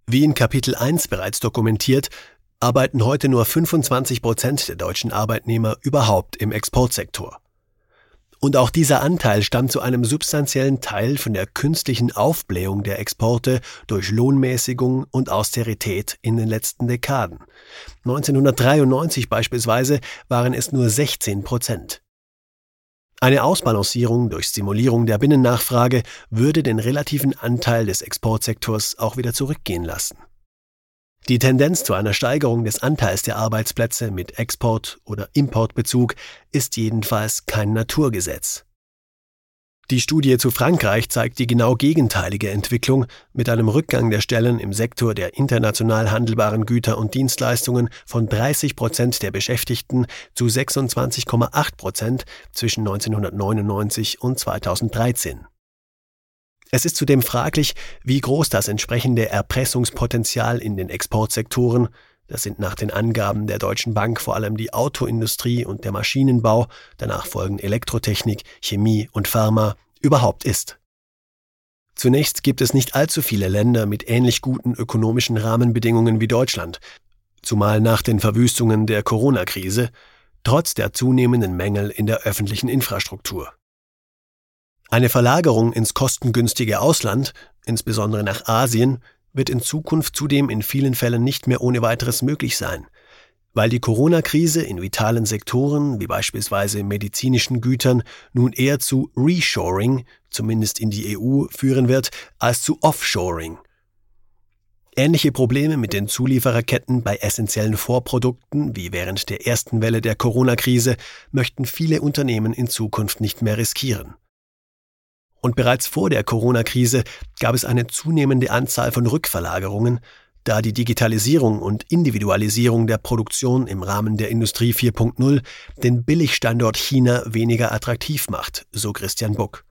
Wie in Kapitel 1 bereits dokumentiert, arbeiten heute nur 25% der deutschen Arbeitnehmer überhaupt im Exportsektor. Und auch dieser Anteil stammt zu einem substanziellen Teil von der künstlichen Aufblähung der Exporte durch Lohnmäßigung und Austerität in den letzten Dekaden. 1993 beispielsweise waren es nur 16%. Eine Ausbalancierung durch Stimulierung der Binnennachfrage würde den relativen Anteil des Exportsektors auch wieder zurückgehen lassen. Die Tendenz zu einer Steigerung des Anteils der Arbeitsplätze mit Export- oder Importbezug ist jedenfalls kein Naturgesetz. Die Studie zu Frankreich zeigt die genau gegenteilige Entwicklung mit einem Rückgang der Stellen im Sektor der international handelbaren Güter und Dienstleistungen von 30% der Beschäftigten zu 26,8% zwischen 1999 und 2013. Es ist zudem fraglich, wie groß das entsprechende Erpressungspotenzial in den Exportsektoren, das sind nach den Angaben der Deutschen Bank vor allem die Autoindustrie und der Maschinenbau, danach folgen Elektrotechnik, Chemie und Pharma, überhaupt ist. Zunächst gibt es nicht allzu viele Länder mit ähnlich guten ökonomischen Rahmenbedingungen wie Deutschland, zumal nach den Verwüstungen der Corona-Krise, trotz der zunehmenden Mängel in der öffentlichen Infrastruktur. Eine Verlagerung ins kostengünstige Ausland, insbesondere nach Asien, wird in Zukunft zudem in vielen Fällen nicht mehr ohne weiteres möglich sein, weil die Corona-Krise in vitalen Sektoren, wie beispielsweise medizinischen Gütern, nun eher zu Reshoring, zumindest in die EU, führen wird, als zu Offshoring. Ähnliche Probleme mit den Zuliefererketten bei essentiellen Vorprodukten wie während der ersten Welle der Corona-Krise möchten viele Unternehmen in Zukunft nicht mehr riskieren. Und bereits vor der Corona-Krise gab es eine zunehmende Anzahl von Rückverlagerungen, da die Digitalisierung und Individualisierung der Produktion im Rahmen der Industrie 4.0 den Billigstandort China weniger attraktiv macht, so Christian Buck.